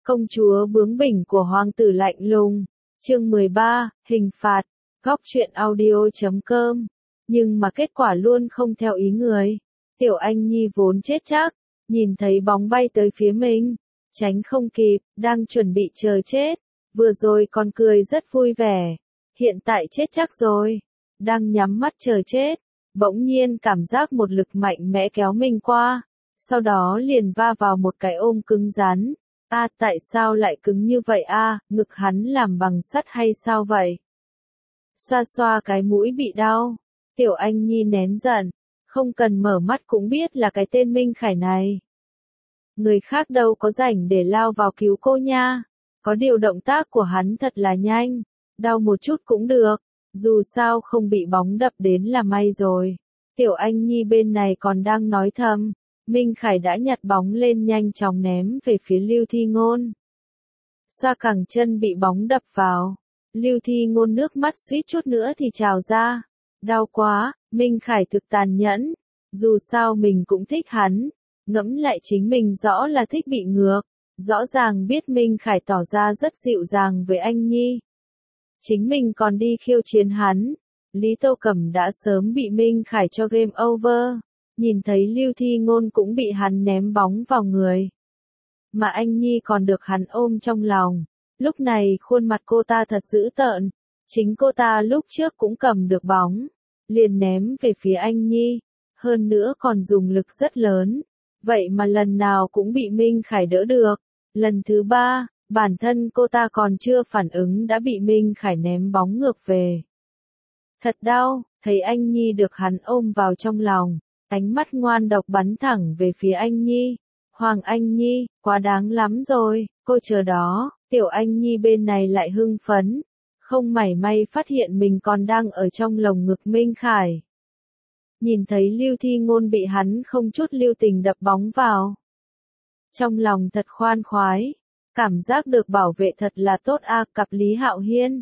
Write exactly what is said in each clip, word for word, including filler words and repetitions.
Công chúa bướng bỉnh của hoàng tử lạnh lùng. Chương mười ba, hình phạt. Góc truyện audio chấm com. Nhưng mà kết quả luôn không theo ý người. Tiểu Anh Nhi vốn chết chắc, nhìn thấy bóng bay tới phía mình, tránh không kịp, đang chuẩn bị chờ chết. Vừa rồi còn cười rất vui vẻ, hiện tại chết chắc rồi, đang nhắm mắt chờ chết. Bỗng nhiên cảm giác một lực mạnh mẽ kéo mình qua, sau đó liền va vào một cái ôm cứng rắn. A à, tại sao lại cứng như vậy a? À, ngực hắn làm bằng sắt hay sao vậy? Xoa xoa cái mũi bị đau, Tiểu Anh Nhi nén giận, không cần mở mắt cũng biết là cái tên Minh Khải này. Người khác đâu có rảnh để lao vào cứu cô nha. Có điều động tác của hắn thật là nhanh, đau một chút cũng được, dù sao không bị bóng đập đến là may rồi. Tiểu Anh Nhi bên này còn đang nói thầm, Minh Khải đã nhặt bóng lên nhanh chóng ném về phía Lưu Thi Ngôn. Xoa cẳng chân bị bóng đập vào, Lưu Thi Ngôn nước mắt suýt chút nữa thì trào ra. Đau quá, Minh Khải thực tàn nhẫn, dù sao mình cũng thích hắn, ngẫm lại chính mình rõ là thích bị ngược. Rõ ràng biết Minh Khải tỏ ra rất dịu dàng với anh Nhi. Chính mình còn đi khiêu chiến hắn. Lý Tô Cẩm đã sớm bị Minh Khải cho game over. Nhìn thấy Lưu Thi Ngôn cũng bị hắn ném bóng vào người. Mà anh Nhi còn được hắn ôm trong lòng. Lúc này khuôn mặt cô ta thật dữ tợn. Chính cô ta lúc trước cũng cầm được bóng, liền ném về phía anh Nhi. Hơn nữa còn dùng lực rất lớn. Vậy mà lần nào cũng bị Minh Khải đỡ được. Lần thứ ba, bản thân cô ta còn chưa phản ứng đã bị Minh Khải ném bóng ngược về. Thật đau, thấy anh Nhi được hắn ôm vào trong lòng, ánh mắt ngoan độc bắn thẳng về phía anh Nhi. Hoàng Anh Nhi, quá đáng lắm rồi, cô chờ đó. Tiểu Anh Nhi bên này lại hưng phấn, không mảy may phát hiện mình còn đang ở trong lồng ngực Minh Khải. Nhìn thấy Lưu Thi Ngôn bị hắn không chút lưu tình đập bóng vào. Trong lòng thật khoan khoái, cảm giác được bảo vệ thật là tốt a. À, cặp Lý Hạo Hiên.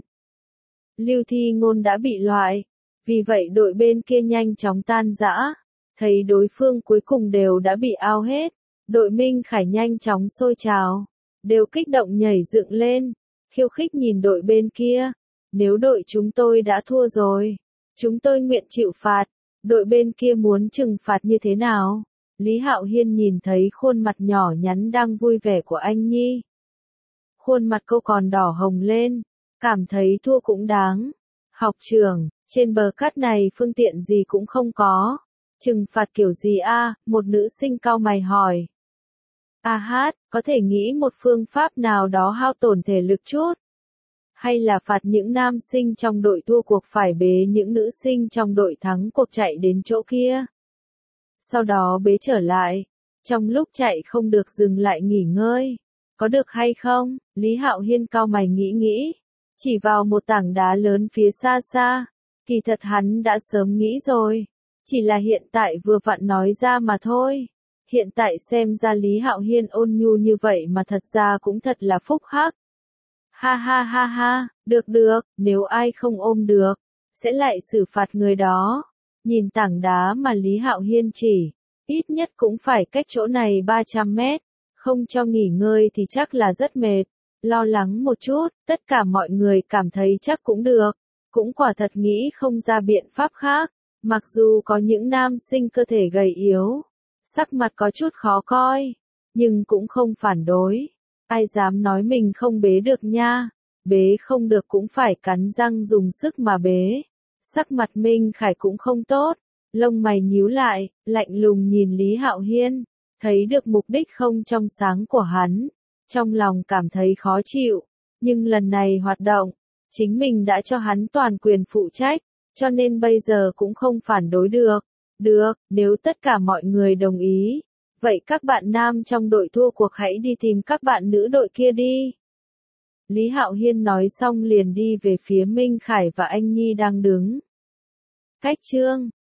Lưu Thi Ngôn đã bị loại, vì vậy đội bên kia nhanh chóng tan rã, thấy đối phương cuối cùng đều đã bị ao hết, đội Minh Khải nhanh chóng sôi trào, đều kích động nhảy dựng lên, khiêu khích nhìn đội bên kia, nếu đội chúng tôi đã thua rồi, chúng tôi nguyện chịu phạt, đội bên kia muốn trừng phạt như thế nào? Lý Hạo Hiên nhìn thấy khuôn mặt nhỏ nhắn đang vui vẻ của anh Nhi. Khuôn mặt cô còn đỏ hồng lên, cảm thấy thua cũng đáng. Học trưởng, trên bờ cát này phương tiện gì cũng không có. Trừng phạt kiểu gì a? À? Một nữ sinh cau mày hỏi. A hát, có thể nghĩ một phương pháp nào đó hao tổn thể lực chút. Hay là phạt những nam sinh trong đội thua cuộc phải bế những nữ sinh trong đội thắng cuộc chạy đến chỗ kia. Sau đó bế trở lại, trong lúc chạy không được dừng lại nghỉ ngơi, có được hay không? Lý Hạo Hiên cau mày nghĩ nghĩ, chỉ vào một tảng đá lớn phía xa xa, kỳ thật hắn đã sớm nghĩ rồi, chỉ là hiện tại vừa vặn nói ra mà thôi. Hiện tại xem ra Lý Hạo Hiên ôn nhu như vậy mà thật ra cũng thật là phúc hắc. Ha ha ha ha, được được, nếu ai không ôm được, sẽ lại xử phạt người đó. Nhìn tảng đá mà Lý Hạo Hiên chỉ, ít nhất cũng phải cách chỗ này ba trăm mét, không cho nghỉ ngơi thì chắc là rất mệt. Lo lắng một chút, tất cả mọi người cảm thấy chắc cũng được, cũng quả thật nghĩ không ra biện pháp khác, mặc dù có những nam sinh cơ thể gầy yếu, sắc mặt có chút khó coi, nhưng cũng không phản đối. Ai dám nói mình không bế được nha, bế không được cũng phải cắn răng dùng sức mà bế. Sắc mặt Minh Khải cũng không tốt, lông mày nhíu lại, lạnh lùng nhìn Lý Hạo Hiên, thấy được mục đích không trong sáng của hắn, trong lòng cảm thấy khó chịu, nhưng lần này hoạt động, chính mình đã cho hắn toàn quyền phụ trách, cho nên bây giờ cũng không phản đối được. Được, nếu tất cả mọi người đồng ý, vậy các bạn nam trong đội thua cuộc hãy đi tìm các bạn nữ đội kia đi. Lý Hạo Hiên nói xong liền đi về phía Minh Khải và anh Nhi đang đứng cách chương.